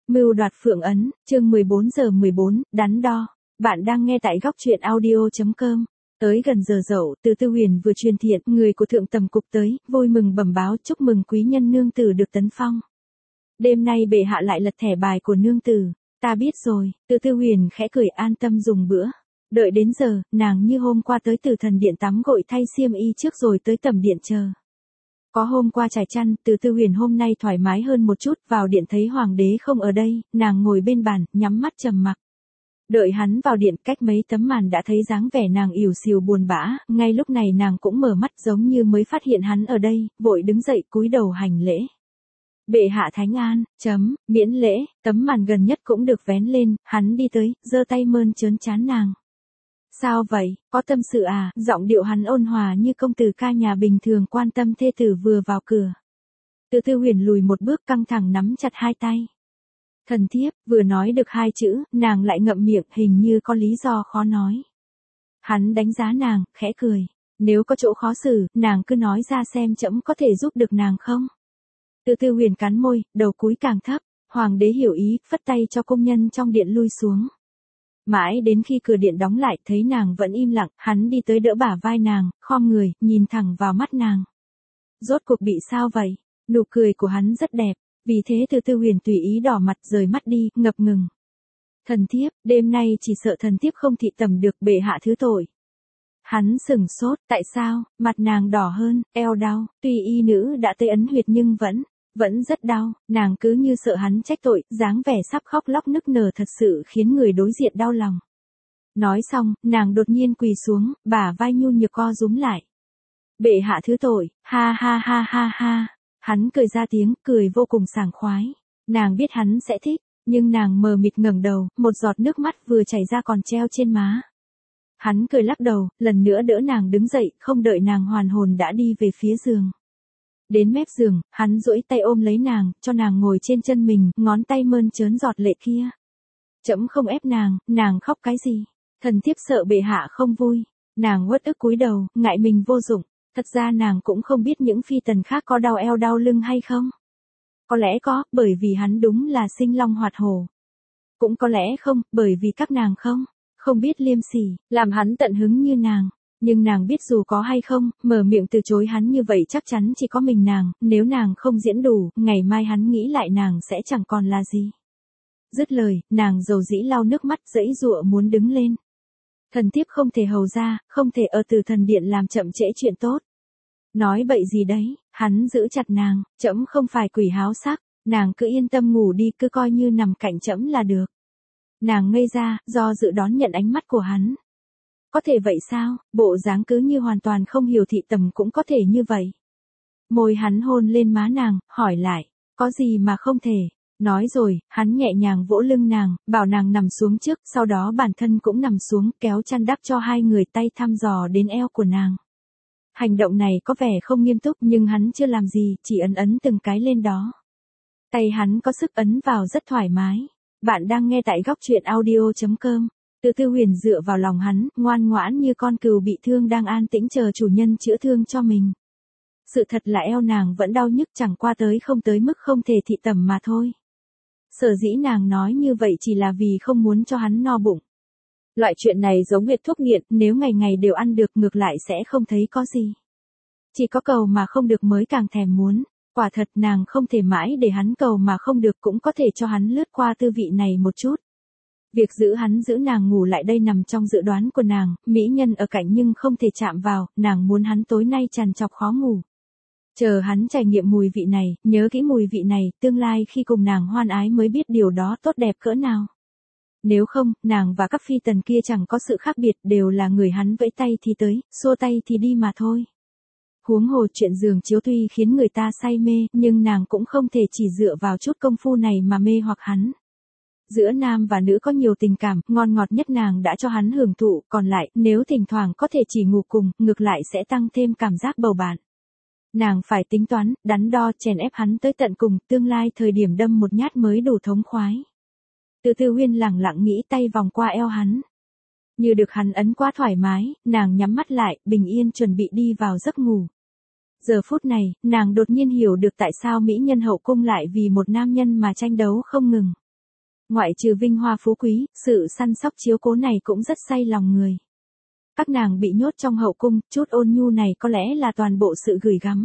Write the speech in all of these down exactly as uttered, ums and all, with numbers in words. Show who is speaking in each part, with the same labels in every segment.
Speaker 1: Mưu đoạt Phượng Ấn, chương mười bốn giờ mười bốn, đắn đo. Bạn đang nghe tại góc truyện audio.com. Tới gần giờ dậu, Từ Tư Huyền vừa truyền thiện, người của thượng tầm cục tới, vui mừng bẩm báo chúc mừng quý nhân nương tử được tấn phong. Đêm nay bệ hạ lại lật thẻ bài của nương tử. Ta biết rồi, Từ Tư Huyền khẽ cười an tâm dùng bữa. Đợi đến giờ, nàng như hôm qua tới Từ Thần Điện tắm gội thay xiêm y trước rồi tới tầm điện chờ. Có hôm qua trải chăn, Từ Tư Huyền hôm nay thoải mái hơn một chút, vào điện thấy hoàng đế không ở đây, nàng ngồi bên bàn, nhắm mắt trầm mặc. Đợi hắn vào điện, cách mấy tấm màn đã thấy dáng vẻ nàng ỉu xìu buồn bã, ngay lúc này nàng cũng mở mắt giống như mới phát hiện hắn ở đây, vội đứng dậy cúi đầu hành lễ. Bệ hạ thánh an, chấm, miễn lễ, tấm màn gần nhất cũng được vén lên, hắn đi tới, giơ tay mơn trớn trán nàng. Sao vậy, có tâm sự à, giọng điệu hắn ôn hòa như công tử ca nhà bình thường quan tâm thê tử vừa vào cửa. Từ Tư Huyền lùi một bước căng thẳng nắm chặt hai tay. Thần thiếp, vừa nói được hai chữ, nàng lại ngậm miệng, hình như có lý do khó nói. Hắn đánh giá nàng, khẽ cười. Nếu có chỗ khó xử, nàng cứ nói ra xem trẫm có thể giúp được nàng không. Từ Tư Huyền cắn môi, đầu cúi càng thấp, hoàng đế hiểu ý, phất tay cho công nhân trong điện lui xuống. Mãi đến khi cửa điện đóng lại, thấy nàng vẫn im lặng, hắn đi tới đỡ bả vai nàng, khom người, nhìn thẳng vào mắt nàng. Rốt cuộc bị sao vậy? Nụ cười của hắn rất đẹp, vì thế Từ Tư Huyền tùy ý đỏ mặt rời mắt đi, ngập ngừng. Thần thiếp, đêm nay chỉ sợ thần thiếp không thị tầm được, bệ hạ thứ tội. Hắn sừng sốt, tại sao? Mặt nàng đỏ hơn, eo đau, tuy y nữ đã tê ấn huyệt nhưng vẫn, vẫn rất đau, nàng cứ như sợ hắn trách tội, dáng vẻ sắp khóc lóc nức nở thật sự khiến người đối diện đau lòng. Nói xong, nàng đột nhiên quỳ xuống, bả vai nhu nhược co rúm lại. Bệ hạ thứ tội, ha ha ha ha ha. Hắn cười ra tiếng, cười vô cùng sảng khoái. Nàng biết hắn sẽ thích, nhưng nàng mờ mịt ngẩng đầu, một giọt nước mắt vừa chảy ra còn treo trên má. Hắn cười lắc đầu, lần nữa đỡ nàng đứng dậy, không đợi nàng hoàn hồn đã đi về phía giường. Đến mép giường, hắn duỗi tay ôm lấy nàng, cho nàng ngồi trên chân mình, ngón tay mơn trớn giọt lệ kia. Trẫm không ép nàng, nàng khóc cái gì? Thần thiếp sợ bệ hạ không vui. Nàng uất ức cúi đầu, ngại mình vô dụng. Thật ra nàng cũng không biết những phi tần khác có đau eo đau lưng hay không. Có lẽ có, bởi vì hắn đúng là sinh long hoạt hổ. Cũng có lẽ không, bởi vì các nàng không, không biết liêm sỉ, làm hắn tận hứng như nàng. Nhưng nàng biết dù có hay không, mở miệng từ chối hắn như vậy chắc chắn chỉ có mình nàng, nếu nàng không diễn đủ, ngày mai hắn nghĩ lại nàng sẽ chẳng còn là gì. Dứt lời, nàng dầu dĩ lau nước mắt dãy dụa muốn đứng lên. Thần thiếp không thể hầu ra, không thể ở Từ Thần Điện làm chậm trễ chuyện tốt. Nói bậy gì đấy, hắn giữ chặt nàng, trẫm không phải quỷ háo sắc, nàng cứ yên tâm ngủ đi, cứ coi như nằm cạnh trẫm là được. Nàng ngây ra, do dự đón nhận ánh mắt của hắn. Có thể vậy sao, bộ dáng cứ như hoàn toàn không hiểu thị tầm cũng có thể như vậy. Môi hắn hôn lên má nàng, hỏi lại, có gì mà không thể. Nói rồi, hắn nhẹ nhàng vỗ lưng nàng, bảo nàng nằm xuống trước, sau đó bản thân cũng nằm xuống, kéo chăn đắp cho hai người, tay thăm dò đến eo của nàng. Hành động này có vẻ không nghiêm túc nhưng hắn chưa làm gì, chỉ ấn ấn từng cái lên đó. Tay hắn có sức ấn vào rất thoải mái. Bạn đang nghe tại góc truyện audio.com. Từ Tư Huyền dựa vào lòng hắn, ngoan ngoãn như con cừu bị thương đang an tĩnh chờ chủ nhân chữa thương cho mình. Sự thật là eo nàng vẫn đau nhức, chẳng qua tới không tới mức không thể thị tầm mà thôi. Sở dĩ nàng nói như vậy chỉ là vì không muốn cho hắn no bụng. Loại chuyện này giống hệt thuốc nghiện, nếu ngày ngày đều ăn được ngược lại sẽ không thấy có gì. Chỉ có cầu mà không được mới càng thèm muốn. Quả thật nàng không thể mãi để hắn cầu mà không được, cũng có thể cho hắn lướt qua tư vị này một chút. Việc giữ hắn giữ nàng ngủ lại đây nằm trong dự đoán của nàng, mỹ nhân ở cạnh nhưng không thể chạm vào, nàng muốn hắn tối nay trằn trọc khó ngủ. Chờ hắn trải nghiệm mùi vị này, nhớ kỹ mùi vị này, tương lai khi cùng nàng hoan ái mới biết điều đó tốt đẹp cỡ nào. Nếu không, nàng và các phi tần kia chẳng có sự khác biệt, đều là người hắn vẫy tay thì tới, xua tay thì đi mà thôi. Huống hồ chuyện giường chiếu tuy khiến người ta say mê, nhưng nàng cũng không thể chỉ dựa vào chút công phu này mà mê hoặc hắn. Giữa nam và nữ có nhiều tình cảm, ngon ngọt nhất nàng đã cho hắn hưởng thụ, còn lại, nếu thỉnh thoảng có thể chỉ ngủ cùng, ngược lại sẽ tăng thêm cảm giác bầu bạn. Nàng phải tính toán, đắn đo, chèn ép hắn tới tận cùng, tương lai thời điểm đâm một nhát mới đủ thống khoái. Từ Tư Huyền lẳng lặng nghĩ, tay vòng qua eo hắn. Như được hắn ấn quá thoải mái, nàng nhắm mắt lại, bình yên chuẩn bị đi vào giấc ngủ. Giờ phút này, nàng đột nhiên hiểu được tại sao mỹ nhân hậu cung lại vì một nam nhân mà tranh đấu không ngừng. Ngoại trừ vinh hoa phú quý, sự săn sóc chiếu cố này cũng rất say lòng người. Các nàng bị nhốt trong hậu cung, chút ôn nhu này có lẽ là toàn bộ sự gửi gắm.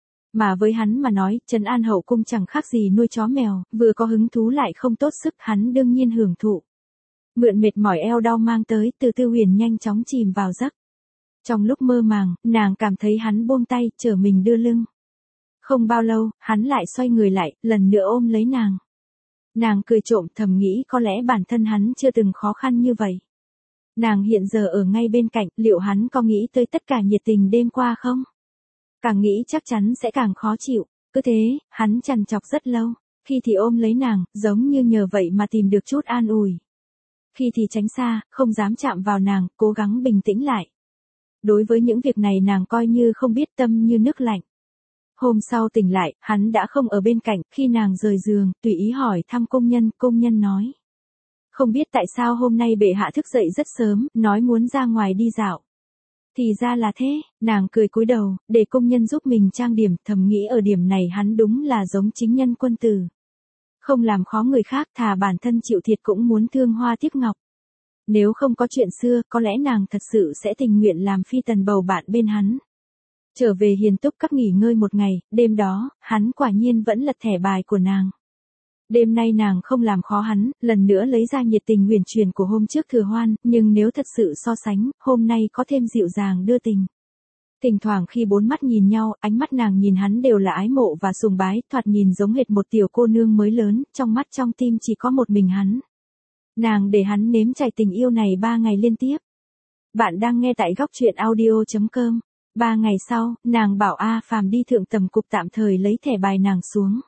Speaker 1: Mà với hắn mà nói, trấn an hậu cung chẳng khác gì nuôi chó mèo, vừa có hứng thú lại không tốt sức, hắn đương nhiên hưởng thụ. Mượn mệt mỏi eo đau mang tới, Từ Tư Huyền nhanh chóng chìm vào giấc. Trong lúc mơ màng, nàng cảm thấy hắn buông tay, chở mình đưa lưng. Không bao lâu, hắn lại xoay người lại, lần nữa ôm lấy nàng. Nàng cười trộm, thầm nghĩ có lẽ bản thân hắn chưa từng khó khăn như vậy. Nàng hiện giờ ở ngay bên cạnh, liệu hắn có nghĩ tới tất cả nhiệt tình đêm qua không? Càng nghĩ chắc chắn sẽ càng khó chịu. Cứ thế, hắn trằn trọc rất lâu. Khi thì ôm lấy nàng, giống như nhờ vậy mà tìm được chút an ủi. Khi thì tránh xa, không dám chạm vào nàng, cố gắng bình tĩnh lại. Đối với những việc này nàng coi như không biết, tâm như nước lạnh. Hôm sau tỉnh lại, hắn đã không ở bên cạnh, khi nàng rời giường, tùy ý hỏi thăm công nhân, công nhân nói. Không biết tại sao hôm nay bệ hạ thức dậy rất sớm, nói muốn ra ngoài đi dạo. Thì ra là thế, nàng cười cúi đầu, để công nhân giúp mình trang điểm, thầm nghĩ ở điểm này hắn đúng là giống chính nhân quân tử. Không làm khó người khác, thà bản thân chịu thiệt cũng muốn thương hoa tiếc ngọc. Nếu không có chuyện xưa, có lẽ nàng thật sự sẽ tình nguyện làm phi tần bầu bạn bên hắn. Trở về Hiền Túc Các nghỉ ngơi một ngày, đêm đó, hắn quả nhiên vẫn lật thẻ bài của nàng. Đêm nay nàng không làm khó hắn, lần nữa lấy ra nhiệt tình huyền truyền của hôm trước thừa hoan, nhưng nếu thật sự so sánh, hôm nay có thêm dịu dàng đưa tình. Thỉnh thoảng khi bốn mắt nhìn nhau, ánh mắt nàng nhìn hắn đều là ái mộ và sùng bái, thoạt nhìn giống hệt một tiểu cô nương mới lớn, trong mắt trong tim chỉ có một mình hắn. Nàng để hắn nếm trải tình yêu này ba ngày liên tiếp. Bạn đang nghe tại góc truyện audio chấm com. Ba ngày sau, nàng bảo A Phàm đi thượng tầm cục tạm thời lấy thẻ bài nàng xuống.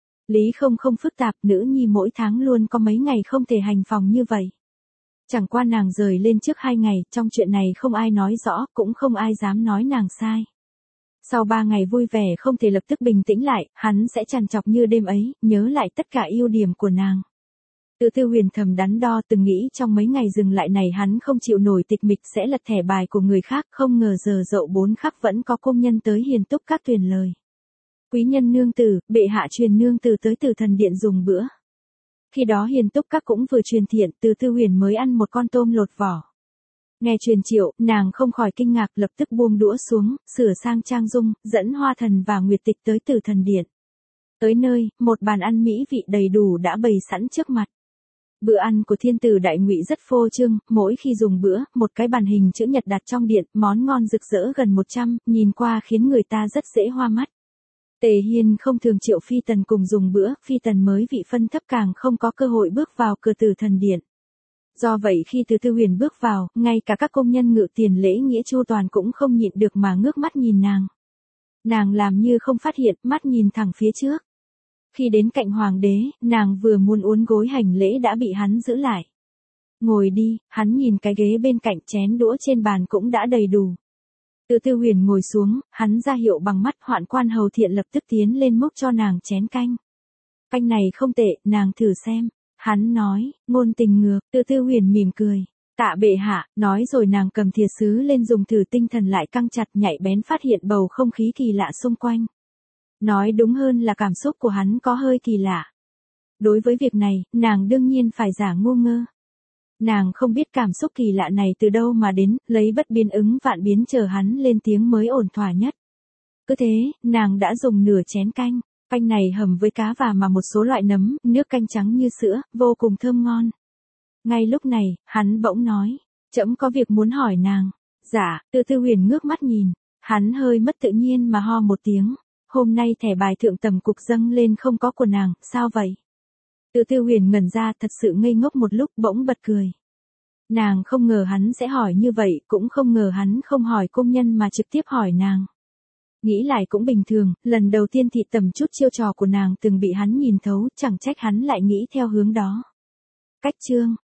Speaker 1: Lý không không phức tạp, nữ nhi mỗi tháng luôn có mấy ngày không thể hành phòng như vậy. Chẳng qua nàng rời lên trước hai ngày, trong chuyện này không ai nói rõ, cũng không ai dám nói nàng sai. Sau ba ngày vui vẻ không thể lập tức bình tĩnh lại, hắn sẽ trằn trọc như đêm ấy, nhớ lại tất cả ưu điểm của nàng. Từ Tư Huyền thầm đắn đo, từng nghĩ trong mấy ngày dừng lại này hắn không chịu nổi tịch mịch sẽ lật thẻ bài của người khác, không ngờ giờ dậu bốn khắc vẫn có công nhân tới Hiền Túc Các tuyển lời. Quý nhân nương tử, bệ hạ truyền nương tử tới Từ Thần Điện dùng bữa. Khi đó Hiền Túc Các cũng vừa truyền thiện, Từ Tư Huyền mới ăn một con tôm lột vỏ. Nghe truyền triệu, nàng không khỏi kinh ngạc, lập tức buông đũa xuống, sửa sang trang dung, dẫn Hoa Thần và Nguyệt Tịch tới Từ Thần Điện. Tới nơi, một bàn ăn mỹ vị đầy đủ đã bày sẵn trước mặt. Bữa ăn của thiên tử đại ngụy rất phô trương, mỗi khi dùng bữa, một cái bàn hình chữ nhật đặt trong điện, món ngon rực rỡ gần một trăm, nhìn qua khiến người ta rất dễ hoa mắt. Tề Hiên không thường triệu phi tần cùng dùng bữa, phi tần mới vị phân thấp càng không có cơ hội bước vào cửa Từ Thần Điện. Do vậy khi Từ Tư Huyền bước vào, ngay cả các công nhân ngự tiền lễ nghĩa chu toàn cũng không nhịn được mà ngước mắt nhìn nàng. Nàng làm như không phát hiện, mắt nhìn thẳng phía trước. Khi đến cạnh hoàng đế, nàng vừa muốn uốn gối hành lễ đã bị hắn giữ lại. Ngồi đi, hắn nhìn cái ghế bên cạnh, chén đũa trên bàn cũng đã đầy đủ. Từ Tư Huyền ngồi xuống, hắn ra hiệu bằng mắt, hoạn quan hầu thiện lập tức tiến lên múc cho nàng chén canh. Canh này không tệ, nàng thử xem. Hắn nói, ngôn tình ngược, Từ Tư Huyền mỉm cười. Tạ bệ hạ, nói rồi nàng cầm thìa sứ lên dùng thử, tinh thần lại căng chặt, nhạy bén phát hiện bầu không khí kỳ lạ xung quanh. Nói đúng hơn là cảm xúc của hắn có hơi kỳ lạ. Đối với việc này, nàng đương nhiên phải giả ngu ngơ. Nàng không biết cảm xúc kỳ lạ này từ đâu mà đến, lấy bất biến ứng vạn biến chờ hắn lên tiếng mới ổn thỏa nhất. Cứ thế, nàng đã dùng nửa chén canh. Canh này hầm với cá và mà một số loại nấm, nước canh trắng như sữa, vô cùng thơm ngon. Ngay lúc này, hắn bỗng nói, trẫm có việc muốn hỏi nàng. Dạ, Từ Tư Huyền ngước mắt nhìn, hắn hơi mất tự nhiên mà ho một tiếng. Hôm nay thẻ bài thượng tầm cục dâng lên không có của nàng, sao vậy? Từ Tư Huyền ngẩn ra, thật sự ngây ngốc một lúc, bỗng bật cười. Nàng không ngờ hắn sẽ hỏi như vậy, cũng không ngờ hắn không hỏi công nhân mà trực tiếp hỏi nàng. Nghĩ lại cũng bình thường, lần đầu tiên thị tầm chút chiêu trò của nàng từng bị hắn nhìn thấu, chẳng trách hắn lại nghĩ theo hướng đó. Cách chương